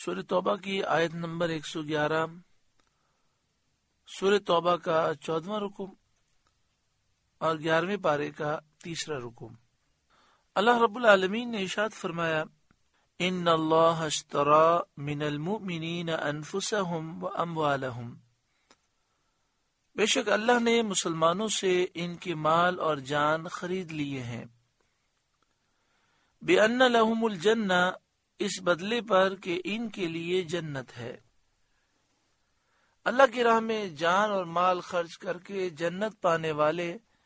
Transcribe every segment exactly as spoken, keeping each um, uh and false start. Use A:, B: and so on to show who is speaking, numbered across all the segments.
A: سورہ توبہ کی آیت نمبر ایک سو گیارہ، سورہ توبہ کا چودواں رکو اور گیارہویں پارے کا تیسرا رکو۔ اللہ رب العالمین نے ارشاد فرمایا، ان اللہ اشترى من المؤمنین انفسهم واموالهم، بے شک اللہ نے مسلمانوں سے ان کے مال اور جان خرید لیے ہیں، بِأَنَّ لَهُمُ الْجَنَّةَ، اس بدلے پر کہ ان کے لیے جنت ہے۔ اللہ کی راہ میں جان اور مال خرچ کر کے جنت پانے والے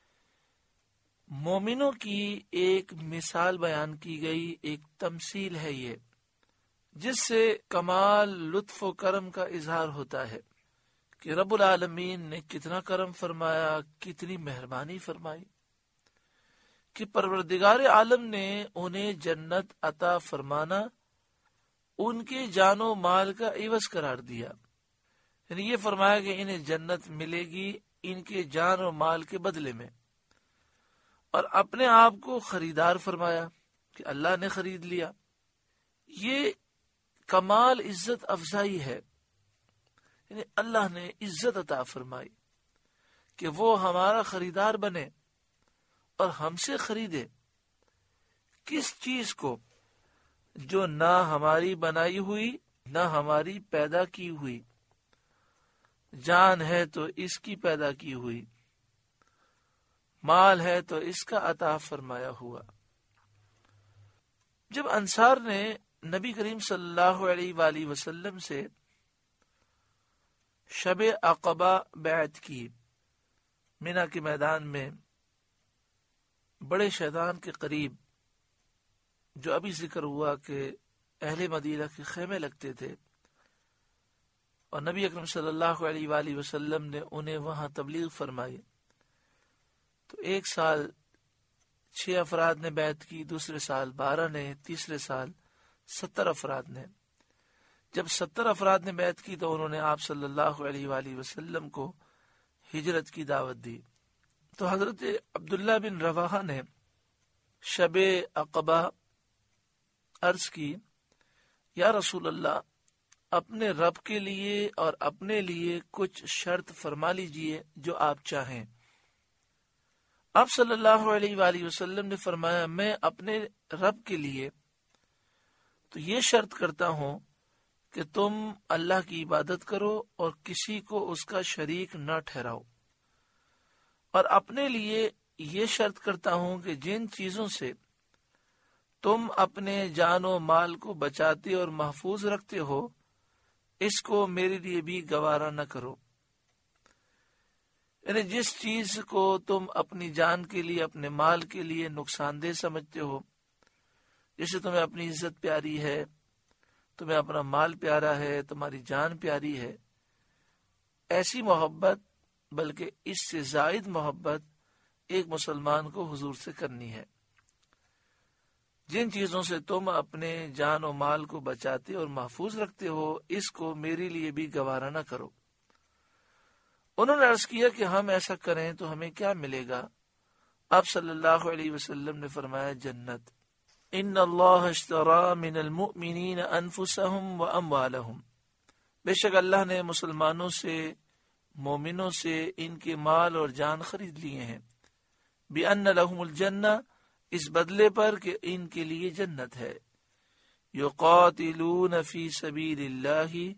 A: مومنوں کی ایک مثال بیان کی گئی، ایک تمثیل ہے یہ، جس سے کمال لطف و کرم کا اظہار ہوتا ہے کہ رب العالمین نے کتنا کرم فرمایا، کتنی مہربانی فرمائی کہ پروردگار عالم نے انہیں جنت عطا فرمانا ان کے جان و مال کا عوض قرار دیا، یعنی یہ فرمایا کہ انہیں جنت ملے گی ان کے جان و مال کے بدلے میں، اور اپنے آپ کو خریدار فرمایا کہ اللہ نے خرید لیا۔ یہ کمال عزت افزائی ہے، یعنی اللہ نے عزت عطا فرمائی کہ وہ ہمارا خریدار بنے اور ہم سے خریدے۔ کس چیز کو؟ جو نہ ہماری بنائی ہوئی نہ ہماری پیدا کی ہوئی، جان ہے تو اس کی پیدا کی ہوئی، مال ہے تو اس کا عطا فرمایا ہوا۔ جب انصار نے نبی کریم صلی اللہ علیہ وآلہ وسلم سے شب عقبہ بیعت کی، مینا کے میدان میں بڑے شیطان کے قریب، جو ابھی ذکر ہوا کہ اہل مدینہ کے خیمے لگتے تھے، اور نبی اکرم صلی اللہ علیہ وآلہ وسلم نے انہیں وہاں تبلیغ فرمائی، تو ایک سال چھ افراد نے بیعت کی، دوسرے سال بارہ نے، تیسرے سال ستر افراد نے۔ جب ستر افراد نے بیعت کی تو انہوں نے آپ صلی اللہ علیہ وآلہ وسلم کو ہجرت کی دعوت دی۔ تو حضرت عبداللہ بن رواحہ نے شب عقبہ عرض کی، یا رسول اللہ، اپنے رب کے لیے اور اپنے لیے کچھ شرط فرما لیجئے جو آپ چاہیں۔ آپ صلی اللہ علیہ وآلہ وسلم نے فرمایا، میں اپنے رب کے لیے تو یہ شرط کرتا ہوں کہ تم اللہ کی عبادت کرو اور کسی کو اس کا شریک نہ ٹھہراؤ، اور اپنے لیے یہ شرط کرتا ہوں کہ جن چیزوں سے تم اپنے جان و مال کو بچاتے اور محفوظ رکھتے ہو، اس کو میرے لیے بھی گوارا نہ کرو۔ یعنی جس چیز کو تم اپنی جان کے لیے، اپنے مال کے لیے نقصان دہ سمجھتے ہو، جیسے تمہیں اپنی عزت پیاری ہے، تمہیں اپنا مال پیارا ہے، تمہاری جان پیاری ہے، ایسی محبت بلکہ اس سے زائد محبت ایک مسلمان کو حضور سے کرنی ہے۔ جن چیزوں سے تم اپنے جان و مال کو بچاتے اور محفوظ رکھتے ہو، اس کو میرے لیے بھی گوارا نہ کرو۔ انہوں نے عرض کیا کہ ہم ایسا کریں تو ہمیں کیا ملے گا؟ آپ صلی اللہ علیہ وسلم نے فرمایا، جنت۔ ان اللہ اشترى من المؤمنین انفسهم واموالهم، بے شک اللہ نے مسلمانوں سے، مومنوں سے ان کے مال اور جان خرید لیے ہیں، بِأَنَّ لَهُمُ الْجَنَّةَ، اس بدلے پر کہ ان کے لیے جنت ہے، يُقَاتِلُونَ فِي سَبِيلِ اللَّهِ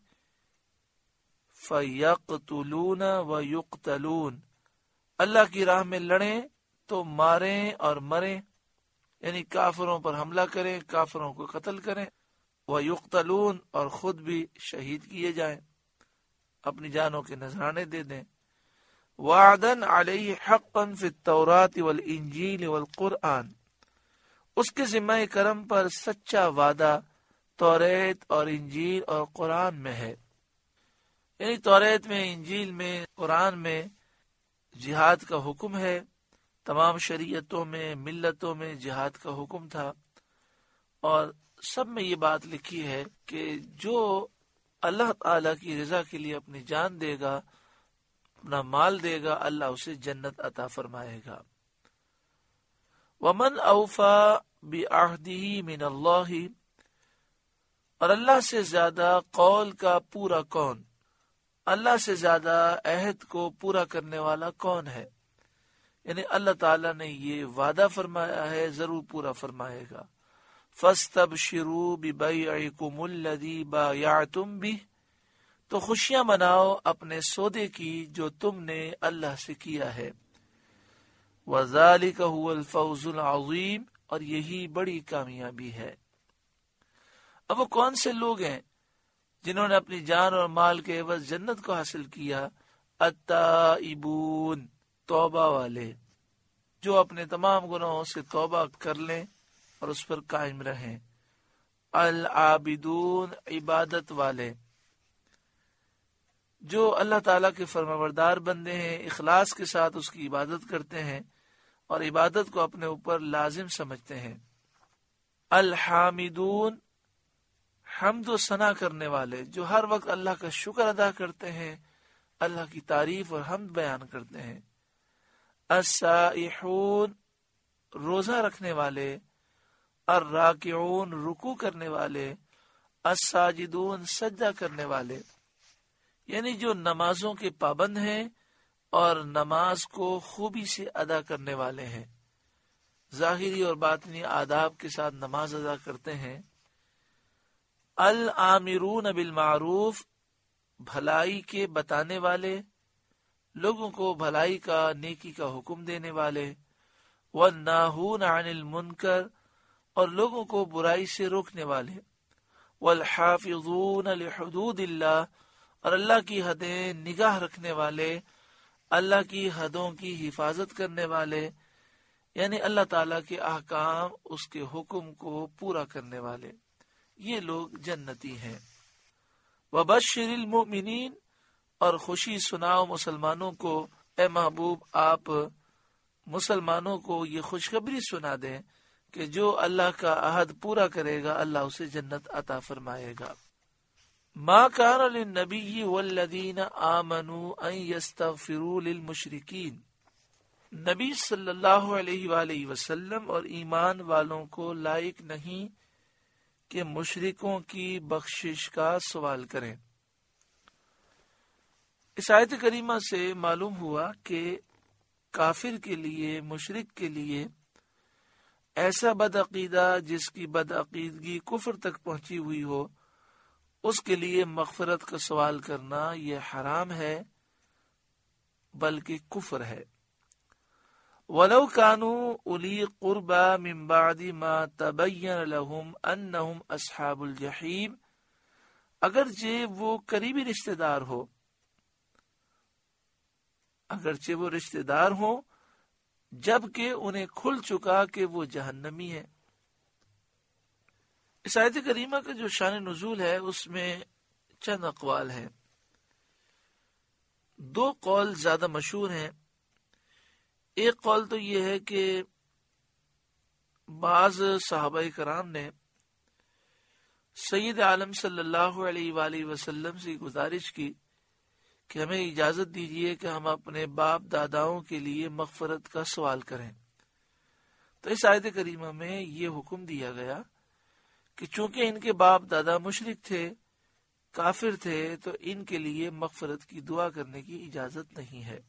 A: فَيَقْتُلُونَ وَيُقْتَلُونَ، اللہ کی راہ میں لڑیں تو ماریں اور مریں، یعنی کافروں پر حملہ کریں، کافروں کو قتل کریں، وَيُقْتَلُونَ، اور خود بھی شہید کیے جائیں، اپنی جانوں کے نذرانے دے دیں۔ وعدن علیہ حقا فی التوراۃ والانجیل والقرآن، اس کے ذمہ کرم پر سچا وعدہ توریت اور انجیل اور قرآن میں ہے، یعنی توریت میں، انجیل میں، قرآن میں جہاد کا حکم ہے، تمام شریعتوں میں، ملتوں میں جہاد کا حکم تھا، اور سب میں یہ بات لکھی ہے کہ جو اللہ تعالی کی رضا کے لیے اپنی جان دے گا، اپنا مال دے گا، اللہ اسے جنت عطا فرمائے گا۔ وَمَنْ أَوْفَى بِعَهْدِهِ مِنَ اللَّهِ، اور اللہ سے زیادہ قول کا پورا کون، اللہ سے زیادہ عہد کو پورا کرنے والا کون ہے؟ یعنی اللہ تعالیٰ نے یہ وعدہ فرمایا ہے، ضرور پورا فرمائے گا۔ فَاسْتَبْشِرُوا بِبَيْعِكُمُ الَّذِي بَایَعْتُمْ بِهِ، تو خوشیاں مناؤ اپنے سودے کی جو تم نے اللہ سے کیا ہے۔ وَذَلِكَ هُوَ الْفَوْزُ الْعَظِيمُ، اور یہی بڑی کامیابی ہے۔ اب وہ کون سے لوگ ہیں جنہوں نے اپنی جان اور مال کے عوض جنت کو حاصل کیا؟ التائبون، توبہ والے، جو اپنے تمام گناہوں سے توبہ کر لیں اور اس پر قائم رہیں۔ العابدون، عبادت والے، جو اللہ تعالیٰ کے فرمانبردار بندے ہیں، اخلاص کے ساتھ اس کی عبادت کرتے ہیں اور عبادت کو اپنے اوپر لازم سمجھتے ہیں۔ الحامدون، حمد و ثنا کرنے والے، جو ہر وقت اللہ کا شکر ادا کرتے ہیں، اللہ کی تعریف اور حمد بیان کرتے ہیں۔ السائحون، روزہ رکھنے والے۔ الراکعون، رکوع کرنے والے۔ الساجدون، سجدہ کرنے والے، یعنی جو نمازوں کے پابند ہیں اور نماز کو خوبی سے ادا کرنے والے ہیں، ظاہری اور باطنی آداب کے ساتھ نماز ادا کرتے ہیں۔ العامرون بالمعروف، بھلائی کے بتانے والے، لوگوں کو بھلائی کا، نیکی کا حکم دینے والے۔ والناہون عن المنکر، اور لوگوں کو برائی سے روکنے والے۔ والحافظون لحدود اللہ، اور اللہ کی حدیں نگاہ رکھنے والے، اللہ کی حدوں کی حفاظت کرنے والے، یعنی اللہ تعالیٰ کے احکام، اس کے حکم کو پورا کرنے والے، یہ لوگ جنتی ہیں۔ وبشر المؤمنین، اور خوشی سناؤ مسلمانوں کو، اے محبوب آپ مسلمانوں کو یہ خوشخبری سنا دیں کہ جو اللہ کا عہد پورا کرے گا اللہ اسے جنت عطا فرمائے گا۔ ما کان للنبی والذین آمنوا ان یستغفروا للمشرکین، نبی صلی اللہ علیہ وآلہ وسلم اور ایمان والوں کو لائق نہیں کہ مشرکوں کی بخشش کا سوال کریں۔ اس آیت کریمہ سے معلوم ہوا کہ کافر کے لیے، مشرک کے لیے، ایسا بدعقیدہ جس کی بدعقیدگی کفر تک پہنچی ہوئی ہو، اس کے لیے مغفرت کا سوال کرنا یہ حرام ہے، بلکہ کفر ہے۔ وَلَوْ كَانُوا أُولِي قُرْبَى مِن بَعْدِ مَا تَبَيَّنَ لَهُمْ أَنَّهُمْ أَصْحَابُ الْجَحِيمِ، اگرچہ وہ قریبی رشتہ دار ہو، اگرچہ وہ رشتہ دار ہوں، جبکہ انہیں کھل چکا کہ وہ جہنمی ہے۔ اس آیت کریمہ کا جو شان نزول ہے اس میں چند اقوال ہیں۔ دو قول زیادہ مشہور ہیں۔ ایک قول تو یہ ہے کہ بعض صحابہ کرام نے سید عالم صلی اللہ علیہ وآلہ وسلم سے گزارش کی کہ ہمیں اجازت دیجیے کہ ہم اپنے باپ داداؤں کے لیے مغفرت کا سوال کریں۔ تو اس آیت کریمہ میں یہ حکم دیا گیا کہ چونکہ ان کے باپ دادا مشرک تھے، کافر تھے، تو ان کے لیے مغفرت کی دعا کرنے کی اجازت نہیں ہے۔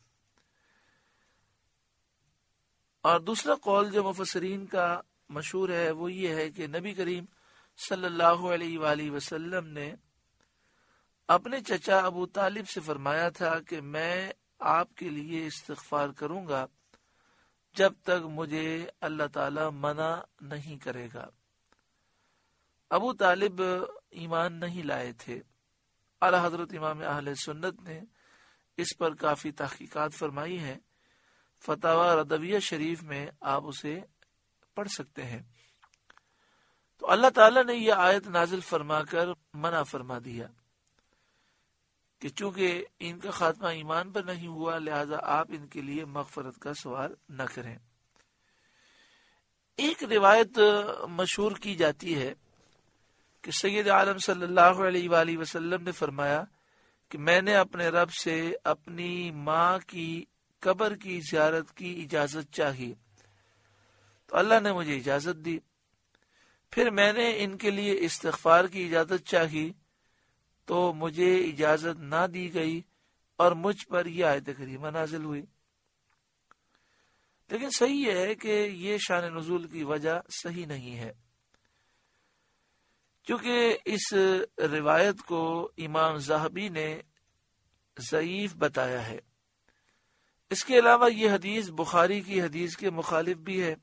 A: اور دوسرا قول جو مفسرین کا مشہور ہے وہ یہ ہے کہ نبی کریم صلی اللہ علیہ وآلہ وسلم نے اپنے چچا ابو طالب سے فرمایا تھا کہ میں آپ کے لیے استغفار کروں گا جب تک مجھے اللہ تعالی منع نہیں کرے گا۔ ابو طالب ایمان نہیں لائے تھے۔ اعلی حضرت امام اہل سنت نے اس پر کافی تحقیقات فرمائی ہیں۔ فتاوی ردویہ شریف میں آپ اسے پڑھ سکتے ہیں۔ تو اللہ تعالیٰ نے یہ آیت نازل فرما کر منع فرما دیا کہ چونکہ ان کا خاتمہ ایمان پر نہیں ہوا لہذا آپ ان کے لیے مغفرت کا سوال نہ کریں۔ ایک روایت مشہور کی جاتی ہے کہ سید عالم صلی اللہ علیہ وآلہ وسلم نے فرمایا کہ میں نے اپنے رب سے اپنی ماں کی قبر کی زیارت کی اجازت چاہی تو اللہ نے مجھے اجازت دی۔ پھر میں نے ان کے لیے استغفار کی اجازت چاہی تو مجھے اجازت نہ دی گئی اور مجھ پر یہ آیت کریمہ نازل ہوئی۔ لیکن صحیح ہے کہ یہ شان نزول کی وجہ صحیح نہیں ہے، کیونکہ اس روایت کو امام ذہبی نے ضعیف بتایا ہے۔ اس کے علاوہ یہ حدیث بخاری کی حدیث کے مخالف بھی ہے،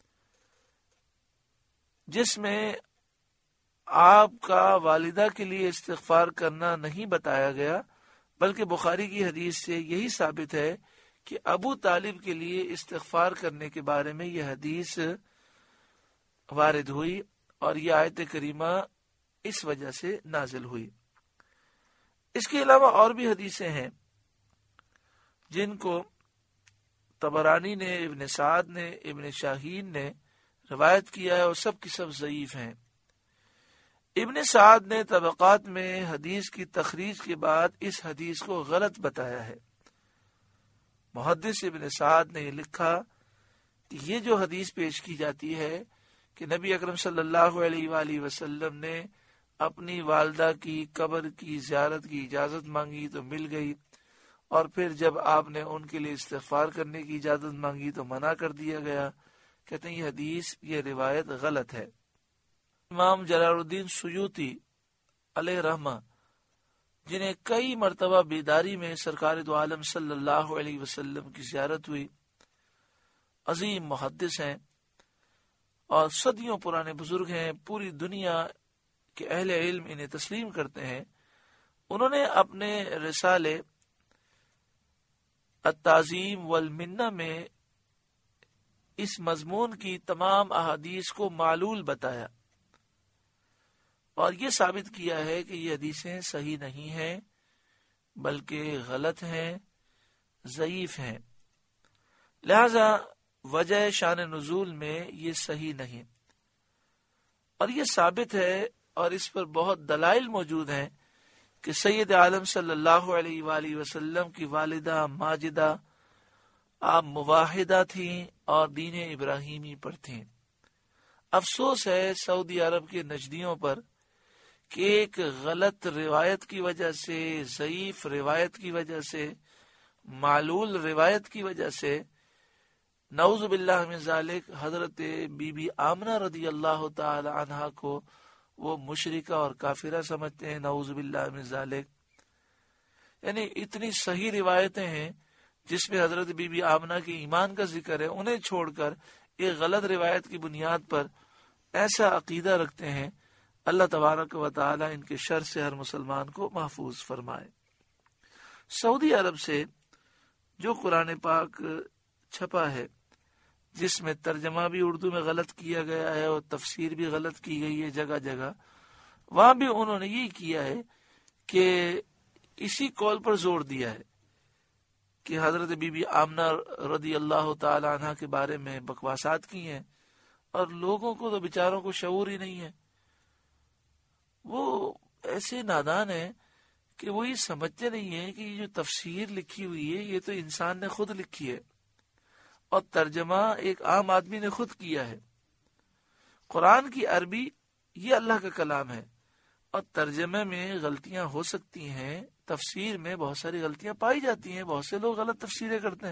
A: جس میں آپ کا والدہ کے لیے استغفار کرنا نہیں بتایا گیا، بلکہ بخاری کی حدیث سے یہی ثابت ہے کہ ابو طالب کے لیے استغفار کرنے کے بارے میں یہ حدیث وارد ہوئی اور یہ آیت کریمہ اس وجہ سے نازل ہوئی۔ اس کے علاوہ اور بھی حدیثیں ہیں جن کو طبرانی نے، ابن سعد نے، ابن شاہین نے روایت کیا ہے اور سب کی سب ضعیف ہیں۔ ابن سعد نے طبقات میں حدیث کی تخریج کے بعد اس حدیث کو غلط بتایا ہے۔ محدث ابن سعد نے یہ لکھا کہ یہ جو حدیث پیش کی جاتی ہے کہ نبی اکرم صلی اللہ علیہ وآلہ وسلم نے اپنی والدہ کی قبر کی زیارت کی اجازت مانگی تو مل گئی، اور پھر جب آپ نے ان کے لیے استغفار کرنے کی اجازت مانگی تو منع کر دیا گیا، کہتے ہیں یہ حدیث، یہ روایت غلط ہے۔ امام جلال الدین سیوطی علیہ رحمہ، جنہیں کئی مرتبہ بیداری میں سرکار دو عالم صلی اللہ علیہ وسلم کی زیارت ہوئی، عظیم محدث ہیں اور صدیوں پرانے بزرگ ہیں، پوری دنیا کے اہل علم انہیں تسلیم کرتے ہیں۔ انہوں نے اپنے رسالے التعظیم والمنہ میں اس مضمون کی تمام احادیث کو معلول بتایا اور یہ ثابت کیا ہے کہ یہ حدیثیں صحیح نہیں ہیں بلکہ غلط ہیں، ضعیف ہیں، لہذا وجہ شان نزول میں یہ صحیح نہیں، اور یہ ثابت ہے اور اس پر بہت دلائل موجود ہیں کہ سید عالم صلی اللہ علیہ وآلہ وسلم کی والدہ ماجدہ آپ مواحدہ تھیں اور دین ابراہیمی پر تھیں۔ افسوس ہے سعودی عرب کے نجدیوں پر کہ ایک غلط روایت کی وجہ سے، ضعیف روایت کی وجہ سے، معلول روایت کی وجہ سے نعوذ باللہ من ذالک حضرت بی بی آمنہ رضی اللہ تعالی عنہا کو وہ مشرکہ اور کافرہ سمجھتے ہیں، نعوذ باللہ من ذالک۔ یعنی اتنی صحیح روایتیں ہیں جس میں حضرت بی بی آمنہ کے ایمان کا ذکر ہے، انہیں چھوڑ کر ایک غلط روایت کی بنیاد پر ایسا عقیدہ رکھتے ہیں۔ اللہ تبارک و تعالی ان کے شر سے ہر مسلمان کو محفوظ فرمائے۔ سعودی عرب سے جو قرآن پاک چھپا ہے، جس میں ترجمہ بھی اردو میں غلط کیا گیا ہے اور تفسیر بھی غلط کی گئی ہے جگہ جگہ، وہاں بھی انہوں نے یہی کیا ہے کہ اسی قول پر زور دیا ہے کہ حضرت بی بی آمنہ رضی اللہ تعالی عنہ کے بارے میں بکواسات کی ہیں، اور لوگوں کو تو بیچاروں کو شعور ہی نہیں ہے۔ وہ ایسے نادان ہیں کہ وہ یہ سمجھتے نہیں ہیں کہ یہ جو تفسیر لکھی ہوئی ہے یہ تو انسان نے خود لکھی ہے اور ترجمہ ایک عام آدمی نے خود کیا ہے۔ قرآن کی عربی یہ اللہ کا کلام ہے اور ترجمے میں غلطیاں ہو سکتی ہیں، تفسیر میں بہت ساری غلطیاں پائی جاتی ہیں، بہت سے لوگ غلط تفسیریں کرتے ہیں۔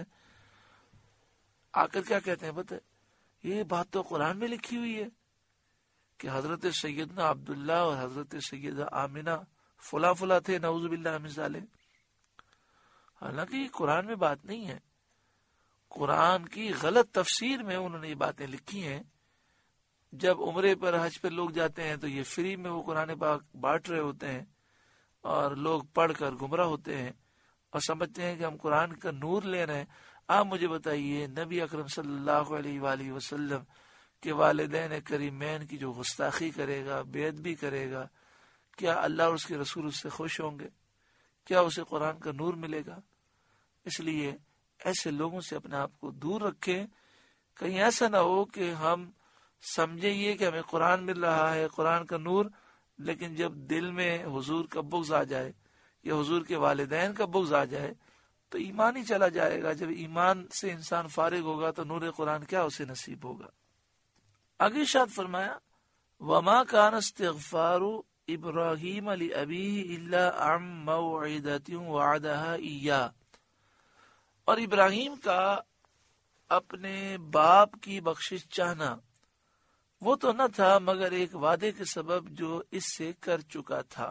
A: آ کر کیا کہتے ہیں پتہ ہے، یہ بات تو قرآن میں لکھی ہوئی ہے کہ حضرت سیدنا عبداللہ اور حضرت سیدہ آمنہ فلاں فلاں تھے، نعوذ باللہ من ذالک۔ حالانکہ یہ قرآن میں بات نہیں ہے، قرآن کی غلط تفسیر میں انہوں نے یہ باتیں لکھی ہیں۔ جب عمرے پر حج پر لوگ جاتے ہیں تو یہ فری میں وہ قرآن پاک بانٹ رہے ہوتے ہیں اور لوگ پڑھ کر گمراہ ہوتے ہیں اور سمجھتے ہیں کہ ہم قرآن کا نور لے رہے ہیں۔ آپ مجھے بتائیے، نبی اکرم صلی اللہ علیہ وآلہ وسلم کے والدین کریمین کی جو گستاخی کرے گا، بے ادبی کرے گا، کیا اللہ اور اس کے رسول اس سے خوش ہوں گے؟ کیا اسے قرآن کا نور ملے گا؟ اس لیے ایسے لوگوں سے اپنے آپ کو دور رکھیں، کہیں ایسا نہ ہو کہ ہم سمجھیں یہ کہ ہمیں قرآن مل رہا ہے، قرآن کا نور، لیکن جب دل میں حضور کا بغض آ جائے یا حضور کے والدین کا بغض آ جائے تو ایمان ہی چلا جائے گا۔ جب ایمان سے انسان فارغ ہوگا تو نور قرآن کیا اسے نصیب ہوگا؟ آگے ارشاد فرمایا وما كان استغفار ابراہیم لأبیہ الا عن موعدۃ وعدہا ایاہ، اور ابراہیم کا اپنے باپ کی بخشش چاہنا وہ تو نہ تھا مگر ایک وعدے کے سبب جو اس سے کر چکا تھا۔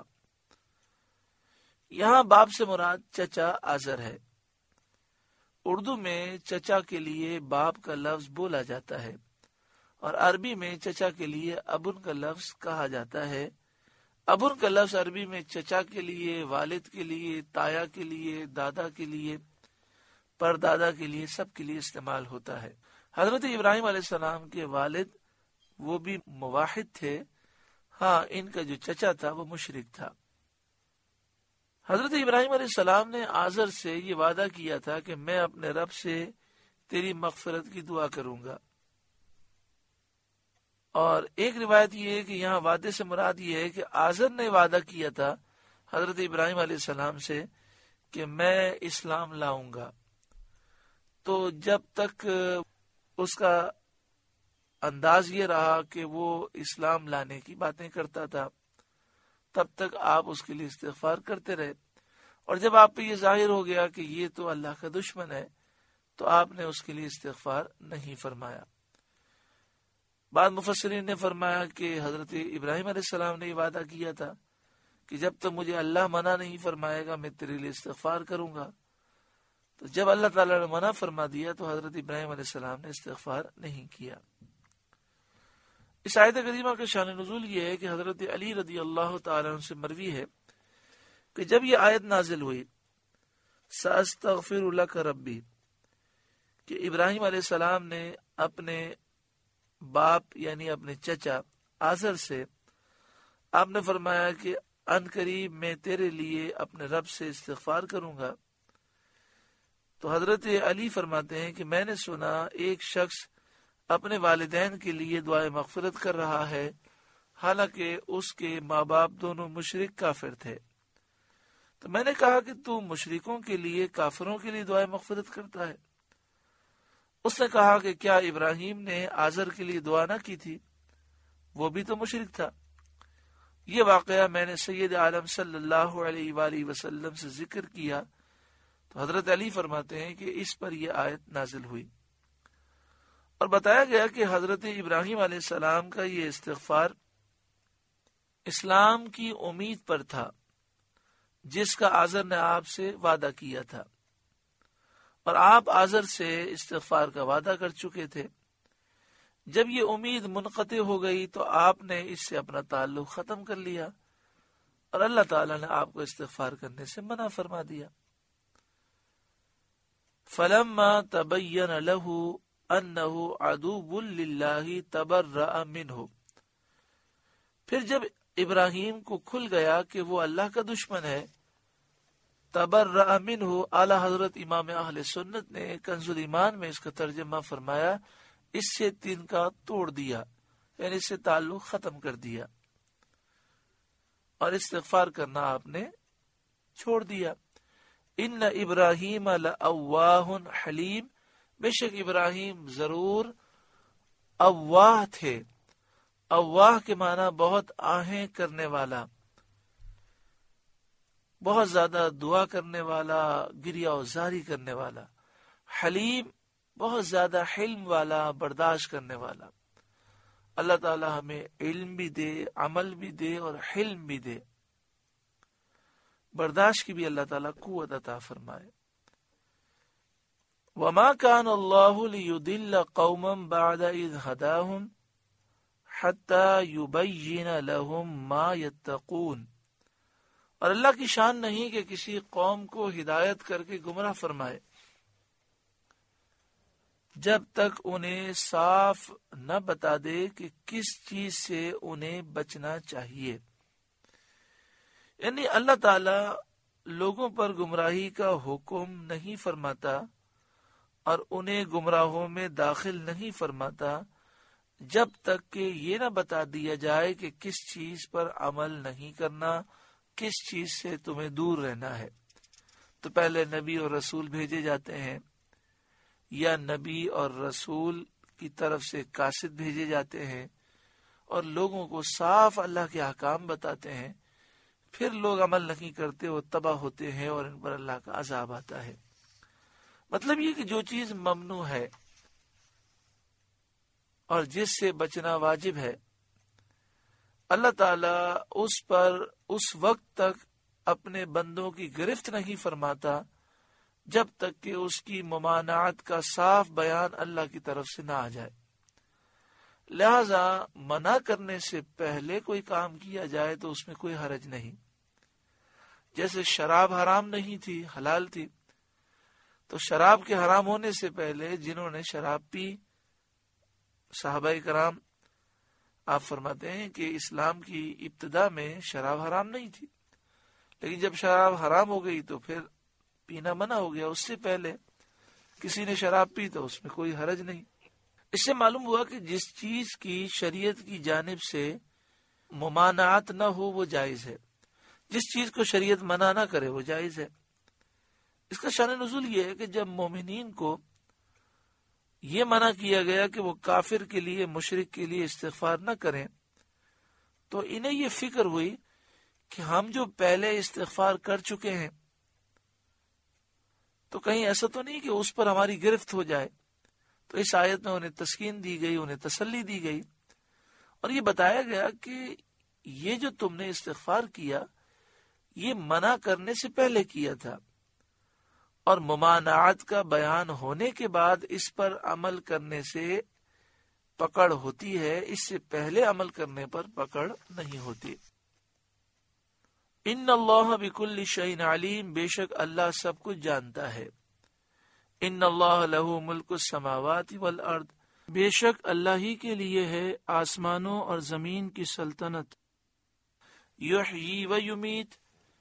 A: یہاں باپ سے مراد چچا آزر ہے۔ اردو میں چچا کے لیے باپ کا لفظ بولا جاتا ہے اور عربی میں چچا کے لیے ابن کا لفظ کہا جاتا ہے۔ ابن کا لفظ عربی میں چچا کے لیے، والد کے لیے، تایا کے لیے، دادا کے لیے، پردادا کے لیے، سب کے لیے استعمال ہوتا ہے۔ حضرت ابراہیم علیہ السلام کے والد وہ بھی موحد تھے، ہاں ان کا جو چچا تھا وہ مشرک تھا۔ حضرت ابراہیم علیہ السلام نے آزر سے یہ وعدہ کیا تھا کہ میں اپنے رب سے تیری مغفرت کی دعا کروں گا، اور ایک روایت یہ ہے کہ یہاں وعدے سے مراد یہ ہے کہ آزر نے وعدہ کیا تھا حضرت ابراہیم علیہ السلام سے کہ میں اسلام لاؤں گا۔ تو جب تک اس کا انداز یہ رہا کہ وہ اسلام لانے کی باتیں کرتا تھا، تب تک آپ اس کے لیے استغفار کرتے رہے، اور جب آپ پہ یہ ظاہر ہو گیا کہ یہ تو اللہ کا دشمن ہے تو آپ نے اس کے لیے استغفار نہیں فرمایا۔ بعض مفسرین نے فرمایا کہ حضرت ابراہیم علیہ السلام نے یہ وعدہ کیا تھا کہ جب تک مجھے اللہ منع نہیں فرمائے گا میں تیرے لیے استغفار کروں گا، تو جب اللہ تعالیٰ نے منع فرما دیا تو حضرت ابراہیم علیہ السلام نے استغفار نہیں کیا۔ اس آیت کریمہ کا شان نزول یہ ہے کہ حضرت علی رضی اللہ تعالیٰ عنہ سے مروی ہے کہ جب یہ آیت نازل ہوئی سأستغفر لک ربی، کہ ابراہیم علیہ السلام نے اپنے باپ یعنی اپنے چچا آزر سے آپ نے فرمایا کہ ان قریب میں تیرے لیے اپنے رب سے استغفار کروں گا، تو حضرت علی فرماتے ہیں کہ میں نے سنا ایک شخص اپنے والدین کے لیے دعائے مغفرت کر رہا ہے، حالانکہ اس کے ماں باپ دونوں مشرک کافر تھے۔ تو میں نے کہا کہ تو مشرکوں کے لیے، کافروں کے لیے دعائے مغفرت کرتا ہے؟ اس نے کہا کہ کیا ابراہیم نے آزر کے لیے دعا نہ کی تھی؟ وہ بھی تو مشرک تھا۔ یہ واقعہ میں نے سید عالم صلی اللہ علیہ وآلہ وسلم سے ذکر کیا تو حضرت علی فرماتے ہیں کہ اس پر یہ آیت نازل ہوئی، اور بتایا گیا کہ حضرت ابراہیم علیہ السلام کا یہ استغفار اسلام کی امید پر تھا جس کا آزر نے آپ سے وعدہ کیا تھا، اور آپ آزر سے استغفار کا وعدہ کر چکے تھے۔ جب یہ امید منقطع ہو گئی تو آپ نے اس سے اپنا تعلق ختم کر لیا، اور اللہ تعالیٰ نے آپ کو استغفار کرنے سے منع فرما دیا۔ فلما تبین له انه عدو للہ تبرأ منہ، پھر جب ابراہیم کو کھل گیا کہ وہ اللہ کا دشمن ہے، تبرأ منہ، اعلی حضرت امام اہل سنت نے کنز الایمان میں اس کا ترجمہ فرمایا اس سے تین کا توڑ دیا، یعنی اس سے تعلق ختم کر دیا، اور استغفار کرنا آپ نے چھوڑ دیا۔ ان ابراہیم لأواہ حلیم، بے شک ابراہیم ضرور اواہ تھے۔ اواہ کے معنی بہت آہیں کرنے والا، بہت زیادہ دعا کرنے والا، گریہ و زاری کرنے والا۔ حلیم بہت زیادہ حلم والا، برداشت کرنے والا۔ اللہ تعالی ہمیں علم بھی دے، عمل بھی دے اور حلم بھی دے، برداشت کی بھی اللہ تعالیٰ قوت عطا فرمائے۔ وما كان الله ليضل قوما بعد إذ هداهم حتى يبين لهم ما يتقون، اور اللہ کی شان نہیں کہ کسی قوم کو ہدایت کر کے گمراہ فرمائے جب تک انہیں صاف نہ بتا دے کہ کس چیز سے انہیں بچنا چاہیے۔ یعنی اللہ تعالی لوگوں پر گمراہی کا حکم نہیں فرماتا اور انہیں گمراہوں میں داخل نہیں فرماتا جب تک کہ یہ نہ بتا دیا جائے کہ کس چیز پر عمل نہیں کرنا، کس چیز سے تمہیں دور رہنا ہے۔ تو پہلے نبی اور رسول بھیجے جاتے ہیں، یا نبی اور رسول کی طرف سے قاصد بھیجے جاتے ہیں، اور لوگوں کو صاف اللہ کے احکام بتاتے ہیں، پھر لوگ عمل نہیں کرتے، وہ تباہ ہوتے ہیں اور ان پر اللہ کا عذاب آتا ہے۔ مطلب یہ کہ جو چیز ممنوع ہے اور جس سے بچنا واجب ہے، اللہ تعالیٰ اس پر اس وقت تک اپنے بندوں کی گرفت نہیں فرماتا جب تک کہ اس کی ممانعت کا صاف بیان اللہ کی طرف سے نہ آ جائے۔ لہذا منع کرنے سے پہلے کوئی کام کیا جائے تو اس میں کوئی حرج نہیں۔ جیسے شراب حرام نہیں تھی، حلال تھی، تو شراب کے حرام ہونے سے پہلے جنہوں نے شراب پی، صحابہ کرام، آپ فرماتے ہیں کہ اسلام کی ابتدا میں شراب حرام نہیں تھی، لیکن جب شراب حرام ہو گئی تو پھر پینا منع ہو گیا۔ اس سے پہلے کسی نے شراب پی تو اس میں کوئی حرج نہیں۔ اس سے معلوم ہوا کہ جس چیز کی شریعت کی جانب سے ممانعت نہ ہو وہ جائز ہے، جس چیز کو شریعت منع نہ کرے وہ جائز ہے۔ اس کا شان نزول یہ ہے کہ جب مومنین کو یہ منع کیا گیا کہ وہ کافر کے لیے، مشرک کے لیے استغفار نہ کریں، تو انہیں یہ فکر ہوئی کہ ہم جو پہلے استغفار کر چکے ہیں تو کہیں ایسا تو نہیں کہ اس پر ہماری گرفت ہو جائے۔ تو اس آیت میں انہیں تسکین دی گئی، انہیں تسلی دی گئی اور یہ بتایا گیا کہ یہ جو تم نے استغفار کیا یہ منع کرنے سے پہلے کیا تھا، اور ممانعت کا بیان ہونے کے بعد اس پر عمل کرنے سے پکڑ ہوتی ہے، اس سے پہلے عمل کرنے پر پکڑ نہیں ہوتی۔ ان اللہ بکل شیء علیم، بے شک اللہ سب کچھ جانتا ہے۔ ان اللہ لہ ملک السماوات والارض، بے شک اللہ ہی کے لیے ہے آسمانوں اور زمین کی سلطنت۔ یحیی و یمیت،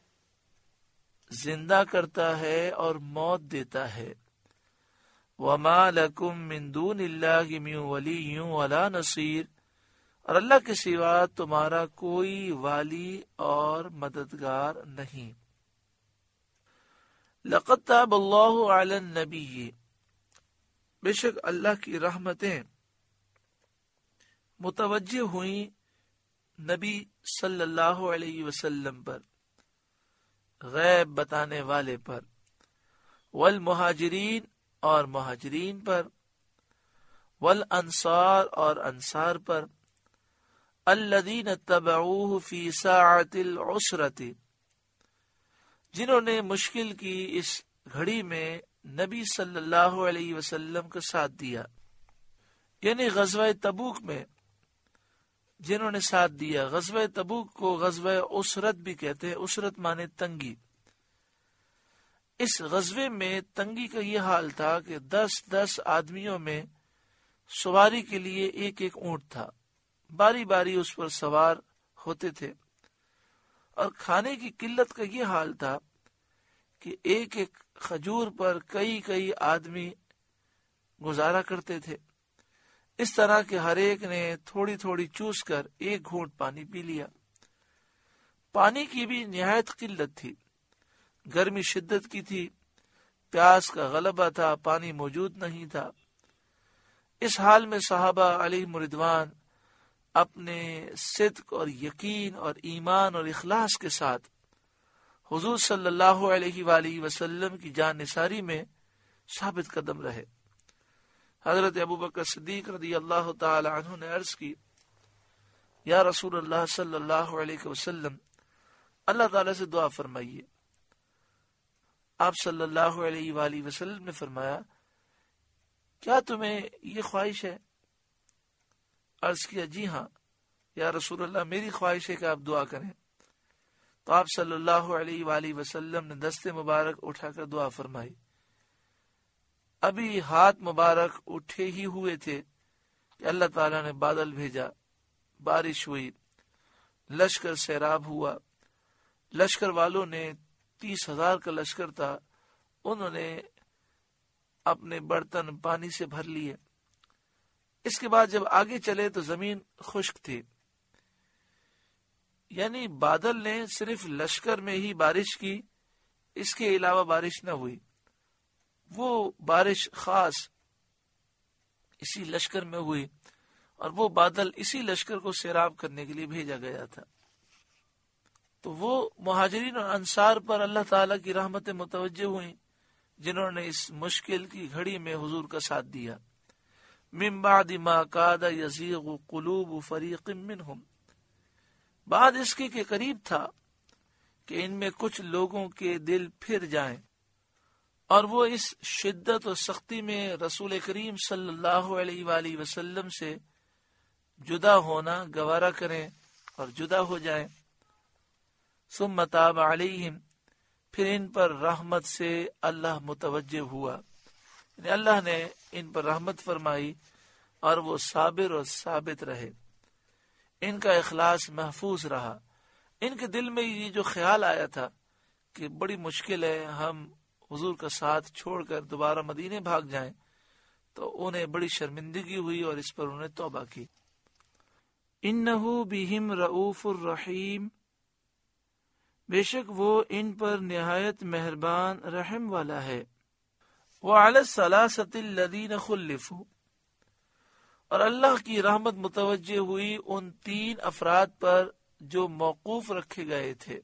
A: زندہ کرتا ہے اور موت دیتا ہے۔ وما لکم من دون اللہ من ولی ولا نصیر، اور اللہ کے سوا تمہارا کوئی والی اور مددگار نہیں۔ لقد تاب اللہ علی النبی، بے شک اللہ کی رحمتیں متوجہ ہوئیں نبی صلی اللہ علیہ وسلم پر، غیب بتانے والے پر، والمہاجرین اور مہاجرین پر، والانصار اور انصار پر، الذین اتبعوہ فی ساعۃ العسرۃ، جنہوں نے مشکل کی اس گھڑی میں نبی صلی اللہ علیہ وسلم کا ساتھ دیا، یعنی غزوہ تبوک میں جنہوں نے ساتھ دیا۔ غزوہ تبوک کو غزوہ عسرت بھی کہتے ہیں، عسرت مانے تنگی۔ اس غزوے میں تنگی کا یہ حال تھا کہ دس دس آدمیوں میں سواری کے لیے ایک ایک اونٹ تھا، باری باری اس پر سوار ہوتے تھے، اور کھانے کی قلت کا یہ حال تھا کہ ایک ایک کھجور پر کئی کئی آدمی گزارا کرتے تھے، اس طرح کہ ہر ایک نے تھوڑی تھوڑی چوس کر ایک گھونٹ پانی پی لیا۔ پانی کی بھی نہایت قلت تھی، گرمی شدت کی تھی، پیاس کا غلبہ تھا، پانی موجود نہیں تھا۔ اس حال میں صحابہ علیہم رضوان اپنے صدق اور یقین اور ایمان اور اخلاص کے ساتھ حضور صلی اللہ علیہ وآلہ وسلم کی جان نثاری میں ثابت قدم رہے۔ حضرت ابوبکر صدیق رضی اللہ تعالی عنہ نے عرض کی، یا رسول اللہ صلی اللہ علیہ وسلم، اللہ تعالی سے دعا فرمائیے۔ آپ صلی اللہ علیہ وآلہ وسلم نے فرمایا، کیا تمہیں یہ خواہش ہے؟ عرض کیا، جی ہاں یا رسول اللہ، میری خواہش ہے کہ آپ دعا کریں۔ تو آپ صلی اللہ علیہ وآلہ وسلم نے دست مبارک اٹھا کر دعا فرمائی۔ ابھی ہاتھ مبارک اٹھے ہی ہوئے تھے کہ اللہ تعالیٰ نے بادل بھیجا، بارش ہوئی، لشکر سیراب ہوا۔ لشکر والوں نے، تیس ہزار کا لشکر تھا، انہوں نے اپنے برتن پانی سے بھر لیے۔ اس کے بعد جب آگے چلے تو زمین خشک تھی، یعنی بادل نے صرف لشکر میں ہی بارش کی، اس کے علاوہ بارش نہ ہوئی۔ وہ بارش خاص اسی لشکر میں ہوئی اور وہ بادل اسی لشکر کو سیراب کرنے کے لیے بھیجا گیا تھا۔ تو وہ مہاجرین اور انصار پر اللہ تعالیٰ کی رحمتیں متوجہ ہوئیں جنہوں نے اس مشکل کی گھڑی میں حضور کا ساتھ دیا۔ من بعد ما کاد یزیغ قلوب فریق منہم، بعد اس کے کہ قریب تھا کہ ان میں کچھ لوگوں کے دل پھر جائیں اور وہ اس شدت و سختی میں رسول کریم صلی اللہ علیہ وآلہ وسلم سے جدا ہونا گوارا کریں اور جدا ہو جائیں۔ ثم تاب علیہم، پھر ان پر رحمت سے اللہ متوجہ ہوا، یعنی اللہ نے ان پر رحمت فرمائی اور وہ صابر اور ثابت رہے، ان کا اخلاص محفوظ رہا۔ ان کے دل میں یہ جو خیال آیا تھا کہ بڑی مشکل ہے ہم حضور کا ساتھ چھوڑ کر دوبارہ مدینے بھاگ جائیں، تو انہیں بڑی شرمندگی ہوئی اور اس پر انہوں نے توبہ کی۔ انہو بہم رؤوف الرحیم، بے شک وہ ان پر نہایت مہربان رحم والا ہے۔ وعلی الثلاثۃ الذین خلفوا، اور اللہ کی رحمت متوجہ ہوئی ان تین افراد پر جو موقوف رکھے گئے تھے۔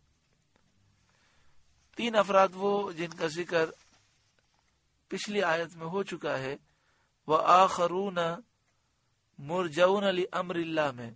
A: تین افراد وہ جن کا ذکر پچھلی آیت میں ہو چکا ہے، وآخرون مرجون لامر اللہ میں،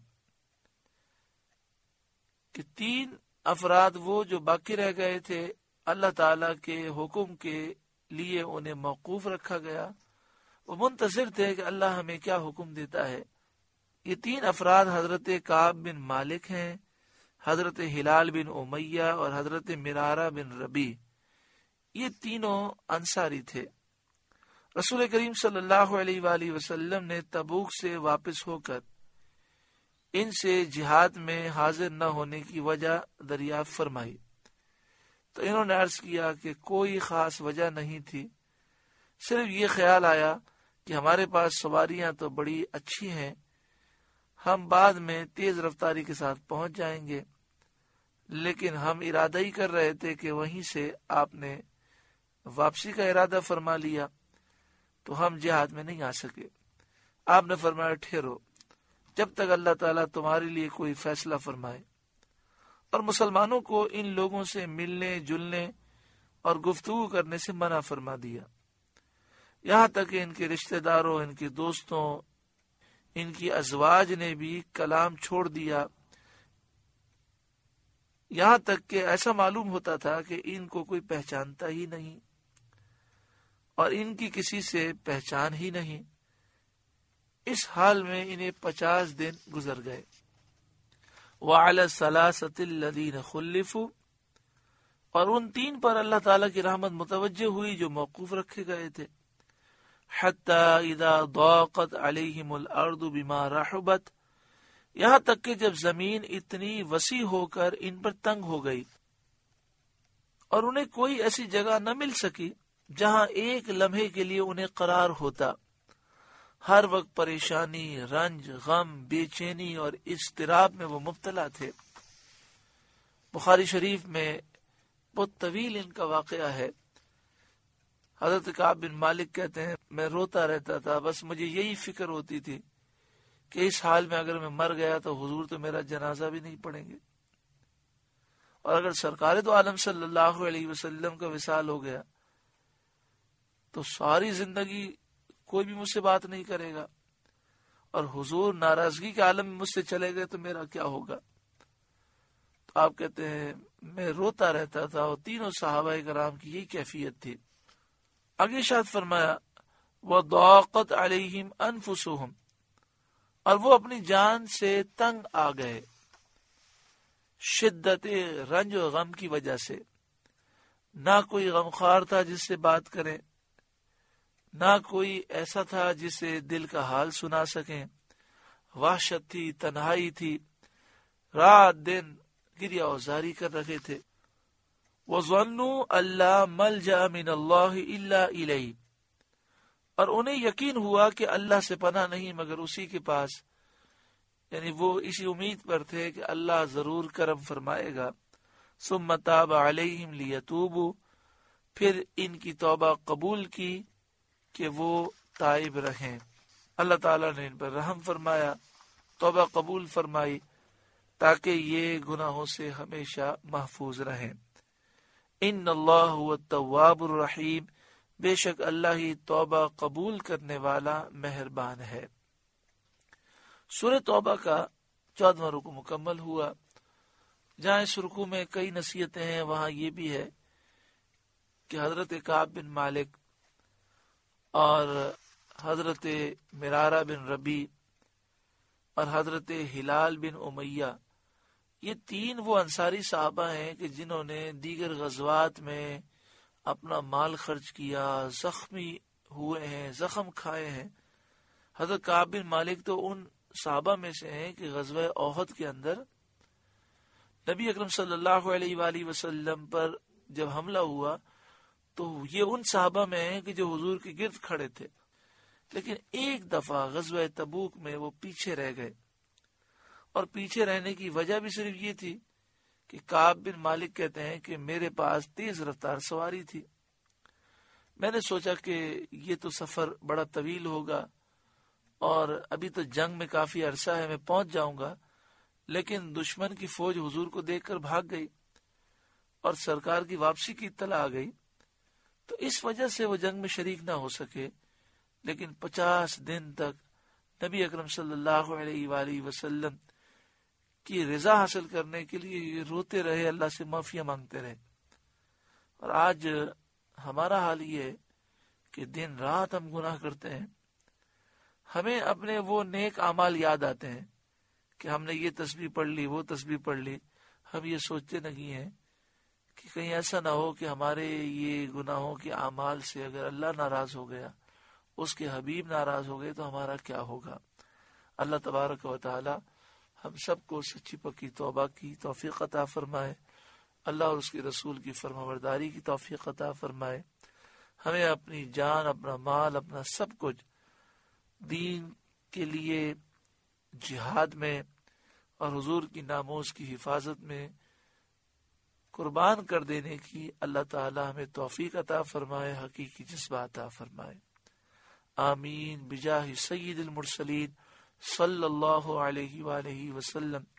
A: کہ تین افراد وہ جو باقی رہ گئے تھے اللہ تعالی کے حکم کے لیے انہیں موقوف رکھا گیا، وہ منتظر تھے کہ اللہ ہمیں کیا حکم دیتا ہے۔ یہ تین افراد حضرت کعب بن مالک ہیں، حضرت ہلال بن امیہ اور حضرت مرارہ بن ربی۔ یہ تینوں انصاری تھے۔ رسول کریم صلی اللہ علیہ وآلہ وسلم نے تبوک سے واپس ہو کر ان سے جہاد میں حاضر نہ ہونے کی وجہ دریافت فرمائی، تو انہوں نے عرض کیا کہ کوئی خاص وجہ نہیں تھی، صرف یہ خیال آیا کہ ہمارے پاس سواریاں تو بڑی اچھی ہیں، ہم بعد میں تیز رفتاری کے ساتھ پہنچ جائیں گے، لیکن ہم ارادہ ہی کر رہے تھے کہ وہیں سے آپ نے واپسی کا ارادہ فرما لیا، تو ہم جہاد میں نہیں آ سکے۔ آپ نے فرمایا ٹھہرو جب تک اللہ تعالیٰ تمہارے لیے کوئی فیصلہ فرمائے، اور مسلمانوں کو ان لوگوں سے ملنے جلنے اور گفتگو کرنے سے منع فرما دیا، یہاں تک کہ ان کے رشتہ داروں، ان کے دوستوں، ان کی ازواج نے بھی کلام چھوڑ دیا، یہاں تک کہ ایسا معلوم ہوتا تھا کہ ان کو کوئی پہچانتا ہی نہیں اور ان کی کسی سے پہچان ہی نہیں۔ اس حال میں انہیں پچاس دن گزر گئے۔ وعلی الثلاثۃ الذین خلفوا، اور ان تین پر اللہ تعالیٰ کی رحمت متوجہ ہوئی جو موقوف رکھے گئے تھے۔ حتی اذا ضاقت علیہم الارض بما رحبت، یہاں تک کہ جب زمین اتنی وسیع ہو کر ان پر تنگ ہو گئی اور انہیں کوئی ایسی جگہ نہ مل سکی جہاں ایک لمحے کے لیے انہیں قرار ہوتا، ہر وقت پریشانی، رنج، غم، بے چینی اور اضطراب میں وہ مبتلا تھے۔ بخاری شریف میں بہت طویل ان کا واقعہ ہے۔ حضرت کعب بن مالک کہتے ہیں میں روتا رہتا تھا، بس مجھے یہی فکر ہوتی تھی کہ اس حال میں اگر میں مر گیا تو حضور تو میرا جنازہ بھی نہیں پڑھیں گے، اور اگر سرکار دو عالم صلی اللہ علیہ وسلم کا وصال ہو گیا تو ساری زندگی کوئی بھی مجھ سے بات نہیں کرے گا، اور حضور ناراضگی کے عالم میں مجھ سے چلے گئے تو میرا کیا ہوگا۔ تو آپ کہتے ہیں میں روتا رہتا تھا، اور تینوں صحابہ کرام کی یہی کیفیت تھی۔ آگے ارشاد فرمایا وَضَاقَتْ عَلَيْهِمْ أَنفُسُهُمْ، اور وہ اپنی جان سے تنگ آ گئے، شدت رنج و غم کی وجہ سے۔ نہ کوئی غمخوار تھا جس سے بات کریں، نہ کوئی ایسا تھا جسے دل کا حال سنا سکیں، وحشت تھی، تنہائی تھی، رات دن گریہ وزاری کر رکھے تھے۔ وَظَنُّوا أَلَّا مَلْجَأَ مِنَ اللَّهِ إِلَّا إِلَيْهِ، اور انہیں یقین ہوا کہ اللہ سے پناہ نہیں مگر اسی کے پاس، یعنی وہ اسی امید پر تھے کہ اللہ ضرور کرم فرمائے گا۔ ثُمَّ تَابَ عَلَيْهِمْ لِيَتُوبُوا، پھر ان کی توبہ قبول کی کہ وہ تائب رہیں۔ اللہ تعالیٰ نے ان پر رحم فرمایا توبہ قبول فرمائی تاکہ یہ گناہوں سے ہمیشہ محفوظ رہیں۔ ان اللہ هو التواب الرحیم، بے شک اللہ ہی توبہ قبول کرنے والا مہربان ہے۔ سورہ توبہ کا چودواں رکوع مکمل ہوا۔ جہاں اس رکوع میں کئی نصیحتیں ہیں، وہاں یہ بھی ہے کہ حضرت کعب بن مالک اور حضرت مرارہ بن ربی اور حضرت ہلال بن امیہ، یہ تین وہ انصاری صحابہ ہیں کہ جنہوں نے دیگر غزوات میں اپنا مال خرچ کیا، زخمی ہوئے ہیں، زخم کھائے ہیں۔ حضرت کعب بن مالک تو ان صحابہ میں سے ہیں کہ غزوہ احد کے اندر نبی اکرم صلی اللہ علیہ وآلہ وسلم پر جب حملہ ہوا تو یہ ان صحابہ میں ہیں کہ جو حضور کے گرد کھڑے تھے، لیکن ایک دفعہ غزوہ تبوک میں وہ پیچھے رہ گئے، اور پیچھے رہنے کی وجہ بھی صرف یہ تھی کہ کعب بن مالک کہتے ہیں کہ میرے پاس تیز رفتار سواری تھی، میں نے سوچا کہ یہ تو سفر بڑا طویل ہوگا اور ابھی تو جنگ میں کافی عرصہ ہے، میں پہنچ جاؤں گا، لیکن دشمن کی فوج حضور کو دیکھ کر بھاگ گئی اور سرکار کی واپسی کی اطلاع آ گئی، تو اس وجہ سے وہ جنگ میں شریک نہ ہو سکے۔ لیکن پچاس دن تک نبی اکرم صلی اللہ علیہ وآلہ وسلم کی رضا حاصل کرنے کے لیے یہ روتے رہے، اللہ سے معافیاں مانگتے رہے۔ اور آج ہمارا حال یہ ہے کہ دن رات ہم گناہ کرتے ہیں، ہمیں اپنے وہ نیک اعمال یاد آتے ہیں کہ ہم نے یہ تسبیح پڑھ لی، وہ تسبیح پڑھ لی، ہم یہ سوچتے نہیں ہیں کہ کہیں ایسا نہ ہو کہ ہمارے یہ گناہوں کے اعمال سے اگر اللہ ناراض ہو گیا، اس کے حبیب ناراض ہو گئے تو ہمارا کیا ہوگا۔ اللہ تبارک و تعالی ہم سب کو سچی پکی توبہ کی توفیق عطا فرمائے، اللہ اور اس کے رسول کی فرمانبرداری کی توفیق عطا فرمائے، ہمیں اپنی جان، اپنا مال، اپنا سب کچھ دین کے لیے جہاد میں اور حضور کی ناموس کی حفاظت میں قربان کر دینے کی اللہ تعالی ہمیں توفیق عطا فرمائے، حقیقی جذبہ عطا فرمائے۔ آمین بجاہ سید المرسلین صلی اللہ علیہ وآلہ وسلم۔